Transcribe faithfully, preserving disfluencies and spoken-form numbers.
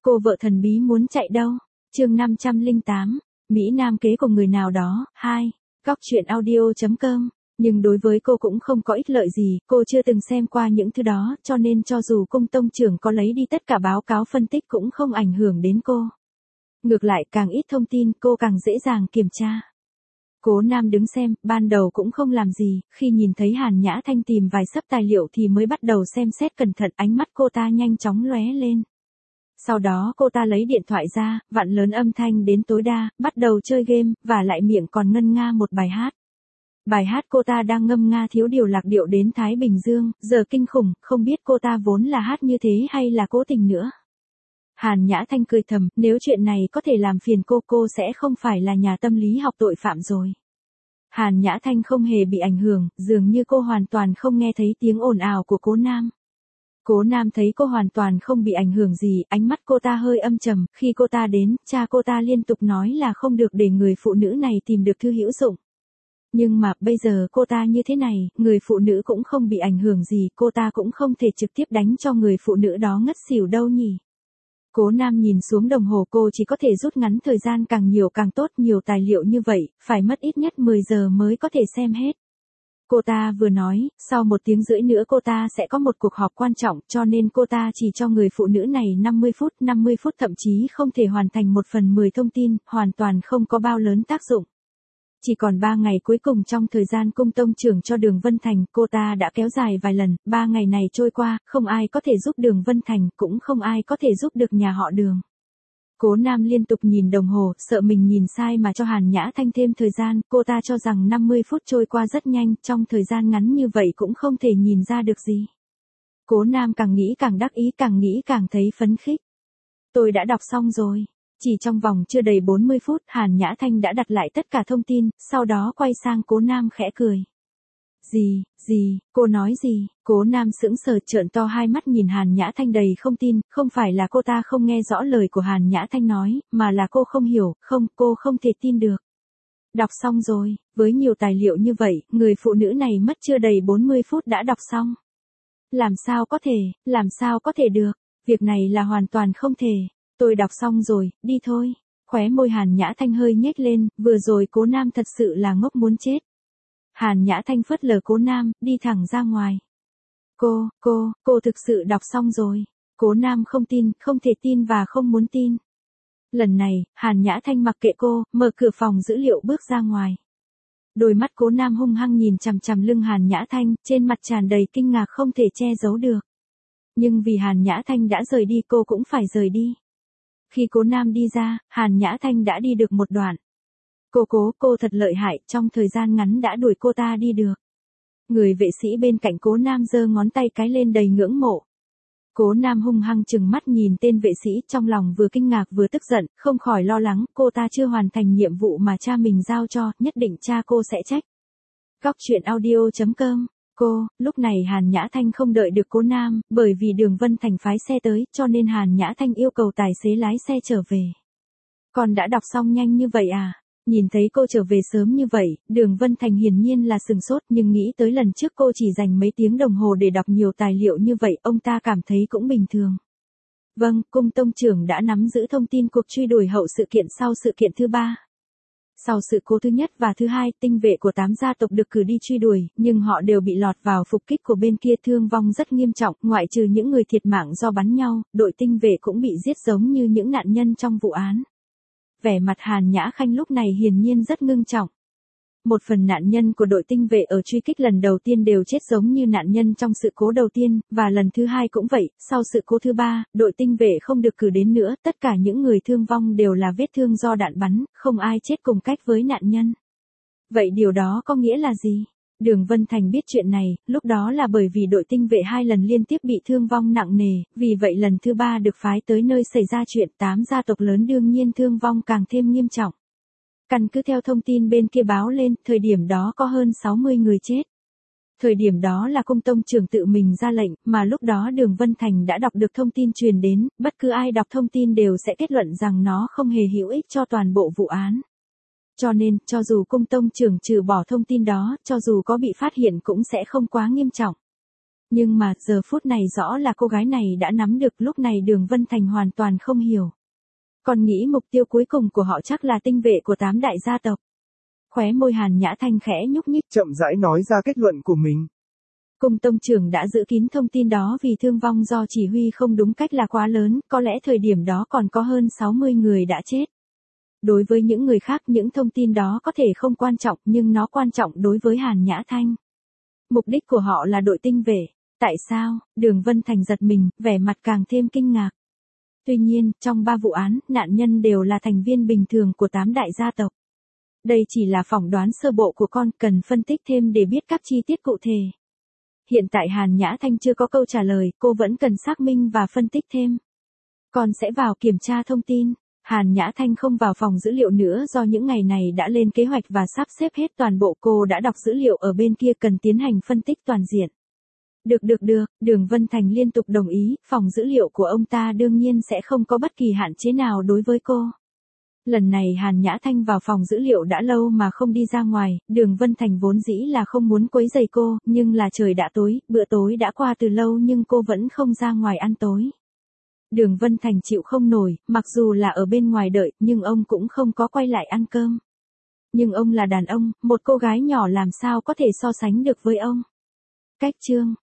cô vợ thần bí muốn chạy đâu? Chương năm trăm lẻ tám, Mỹ Nam kế của người nào đó, hai. Góc truyện audio chấm com. Nhưng đối với cô cũng không có ích lợi gì, cô chưa từng xem qua những thứ đó, cho nên cho dù cung tông trưởng có lấy đi tất cả báo cáo phân tích cũng không ảnh hưởng đến cô. Ngược lại càng ít thông tin cô càng dễ dàng kiểm tra. Cố Nam đứng xem, ban đầu cũng không làm gì, khi nhìn thấy Hàn Nhã Thanh tìm vài xấp tài liệu thì mới bắt đầu xem xét cẩn thận, ánh mắt cô ta nhanh chóng lóe lên. Sau đó cô ta lấy điện thoại ra, vặn lớn âm thanh đến tối đa, bắt đầu chơi game, và lại miệng còn ngân nga một bài hát. Bài hát cô ta đang ngâm nga thiếu điều lạc điệu đến Thái Bình Dương, giờ kinh khủng, không biết cô ta vốn là hát như thế hay là cố tình nữa. Hàn Nhã Thanh cười thầm, nếu chuyện này có thể làm phiền cô, cô sẽ không phải là nhà tâm lý học tội phạm rồi. Hàn Nhã Thanh không hề bị ảnh hưởng, dường như cô hoàn toàn không nghe thấy tiếng ồn ào của Cố Nam. Cố Nam thấy cô hoàn toàn không bị ảnh hưởng gì, ánh mắt cô ta hơi âm trầm, khi cô ta đến, cha cô ta liên tục nói là không được để người phụ nữ này tìm được thư hữu dụng. Nhưng mà bây giờ cô ta như thế này, người phụ nữ cũng không bị ảnh hưởng gì, cô ta cũng không thể trực tiếp đánh cho người phụ nữ đó ngất xỉu đâu nhỉ. Cố Nam nhìn xuống đồng hồ, cô chỉ có thể rút ngắn thời gian càng nhiều càng tốt, nhiều tài liệu như vậy, phải mất ít nhất mười giờ mới có thể xem hết. Cô ta vừa nói, sau một tiếng rưỡi nữa cô ta sẽ có một cuộc họp quan trọng, cho nên cô ta chỉ cho người phụ nữ này năm mươi phút, năm mươi phút thậm chí không thể hoàn thành một phần mười thông tin, hoàn toàn không có bao lớn tác dụng. Chỉ còn ba ngày cuối cùng trong thời gian cung tông trưởng cho Đường Vân Thành, cô ta đã kéo dài vài lần, ba ngày này trôi qua, không ai có thể giúp Đường Vân Thành, cũng không ai có thể giúp được nhà họ Đường. Cố Nam liên tục nhìn đồng hồ, sợ mình nhìn sai mà cho Hàn Nhã Thanh thêm thời gian, cô ta cho rằng năm mươi phút trôi qua rất nhanh, trong thời gian ngắn như vậy cũng không thể nhìn ra được gì. Cố Nam càng nghĩ càng đắc ý, càng nghĩ càng thấy phấn khích. Tôi đã đọc xong rồi. Chỉ trong vòng chưa đầy bốn mươi phút, Hàn Nhã Thanh đã đặt lại tất cả thông tin, sau đó quay sang Cố Nam khẽ cười. Gì, gì, cô nói gì? Cố Nam sững sờ trợn to hai mắt nhìn Hàn Nhã Thanh đầy không tin, không phải là cô ta không nghe rõ lời của Hàn Nhã Thanh nói, mà là cô không hiểu, không, cô không thể tin được. Đọc xong rồi, với nhiều tài liệu như vậy, người phụ nữ này mất chưa đầy bốn mươi phút đã đọc xong. Làm sao có thể, làm sao có thể được, việc này là hoàn toàn không thể. Tôi đọc xong rồi, đi thôi. Khóe môi Hàn Nhã Thanh hơi nhếch lên, vừa rồi Cố Nam thật sự là ngốc muốn chết. Hàn Nhã Thanh phớt lờ Cố Nam, đi thẳng ra ngoài. Cô, cô, cô thực sự đọc xong rồi. Cố Nam không tin, không thể tin và không muốn tin. Lần này, Hàn Nhã Thanh mặc kệ cô, mở cửa phòng dữ liệu bước ra ngoài. Đôi mắt Cố Nam hung hăng nhìn chằm chằm lưng Hàn Nhã Thanh, trên mặt tràn đầy kinh ngạc không thể che giấu được. Nhưng vì Hàn Nhã Thanh đã rời đi, cô cũng phải rời đi. Khi Cố Nam đi ra, Hàn Nhã Thanh đã đi được một đoạn. Cô cố, cô thật lợi hại, trong thời gian ngắn đã đuổi cô ta đi được. Người vệ sĩ bên cạnh Cố Nam giơ ngón tay cái lên đầy ngưỡng mộ. Cố Nam hung hăng trừng mắt nhìn tên vệ sĩ, trong lòng vừa kinh ngạc vừa tức giận, không khỏi lo lắng, cô ta chưa hoàn thành nhiệm vụ mà cha mình giao cho, nhất định cha cô sẽ trách. Góc truyện audio chấm com. Cô, lúc này Hàn Nhã Thanh không đợi được Cố Nam, bởi vì Đường Vân Thành phái xe tới, cho nên Hàn Nhã Thanh yêu cầu tài xế lái xe trở về. Con đã đọc xong nhanh như vậy à? Nhìn thấy cô trở về sớm như vậy, Đường Vân Thành hiển nhiên là sừng sốt, nhưng nghĩ tới lần trước cô chỉ dành mấy tiếng đồng hồ để đọc nhiều tài liệu như vậy, ông ta cảm thấy cũng bình thường. Vâng, cung tông trưởng đã nắm giữ thông tin cuộc truy đuổi hậu sự kiện sau sự kiện thứ ba. Sau sự cố thứ nhất và thứ hai, tinh vệ của tám gia tộc được cử đi truy đuổi, nhưng họ đều bị lọt vào phục kích của bên kia, thương vong rất nghiêm trọng, ngoại trừ những người thiệt mạng do bắn nhau, đội tinh vệ cũng bị giết giống như những nạn nhân trong vụ án. Vẻ mặt Hàn Nhã Khanh lúc này hiển nhiên rất ngưng trọng. Một phần nạn nhân của đội tinh vệ ở truy kích lần đầu tiên đều chết giống như nạn nhân trong sự cố đầu tiên, và lần thứ hai cũng vậy, sau sự cố thứ ba, đội tinh vệ không được cử đến nữa, tất cả những người thương vong đều là vết thương do đạn bắn, không ai chết cùng cách với nạn nhân. Vậy điều đó có nghĩa là gì? Đường Vân Thành biết chuyện này, lúc đó là bởi vì đội tinh vệ hai lần liên tiếp bị thương vong nặng nề, vì vậy lần thứ ba được phái tới nơi xảy ra chuyện, tám gia tộc lớn đương nhiên thương vong càng thêm nghiêm trọng. Căn cứ theo thông tin bên kia báo lên, thời điểm đó có hơn sáu mươi người chết. Thời điểm đó là cung tông trưởng tự mình ra lệnh, mà lúc đó Đường Vân Thành đã đọc được thông tin truyền đến, bất cứ ai đọc thông tin đều sẽ kết luận rằng nó không hề hữu ích cho toàn bộ vụ án. Cho nên, cho dù cung tông trưởng trừ bỏ thông tin đó, cho dù có bị phát hiện cũng sẽ không quá nghiêm trọng. Nhưng mà, giờ phút này rõ là cô gái này đã nắm được, lúc này Đường Vân Thành hoàn toàn không hiểu. Còn nghĩ mục tiêu cuối cùng của họ chắc là tinh vệ của tám đại gia tộc. Khóe môi Hàn Nhã Thanh khẽ nhúc nhích, chậm rãi nói ra kết luận của mình. Cung tông trưởng đã giữ kín thông tin đó vì thương vong do chỉ huy không đúng cách là quá lớn, có lẽ thời điểm đó còn có hơn sáu mươi người đã chết. Đối với những người khác những thông tin đó có thể không quan trọng nhưng nó quan trọng đối với Hàn Nhã Thanh. Mục đích của họ là đội tinh vệ. Tại sao? Đường Vân Thành giật mình, vẻ mặt càng thêm kinh ngạc. Tuy nhiên, trong ba vụ án, nạn nhân đều là thành viên bình thường của tám đại gia tộc. Đây chỉ là phỏng đoán sơ bộ của con, cần phân tích thêm để biết các chi tiết cụ thể. Hiện tại Hàn Nhã Thanh chưa có câu trả lời, cô vẫn cần xác minh và phân tích thêm. Con sẽ vào kiểm tra thông tin. Hàn Nhã Thanh không vào phòng dữ liệu nữa do những ngày này đã lên kế hoạch và sắp xếp hết toàn bộ, cô đã đọc dữ liệu ở bên kia cần tiến hành phân tích toàn diện. Được được được, Đường Vân Thành liên tục đồng ý, phòng dữ liệu của ông ta đương nhiên sẽ không có bất kỳ hạn chế nào đối với cô. Lần này Hàn Nhã Thanh vào phòng dữ liệu đã lâu mà không đi ra ngoài, Đường Vân Thành vốn dĩ là không muốn quấy rầy cô, nhưng là trời đã tối, bữa tối đã qua từ lâu nhưng cô vẫn không ra ngoài ăn tối. Đường Vân Thành chịu không nổi, mặc dù là ở bên ngoài đợi, nhưng ông cũng không có quay lại ăn cơm. Nhưng ông là đàn ông, một cô gái nhỏ làm sao có thể so sánh được với ông. Cách chương